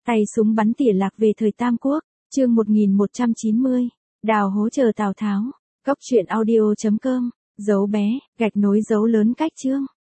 Tay súng bắn tỉa lạc về thời Tam Quốc, chương 1190, đào hố chờ Tào Tháo, cốc truyện audio.com, dấu bé, gạch nối dấu lớn cách chương.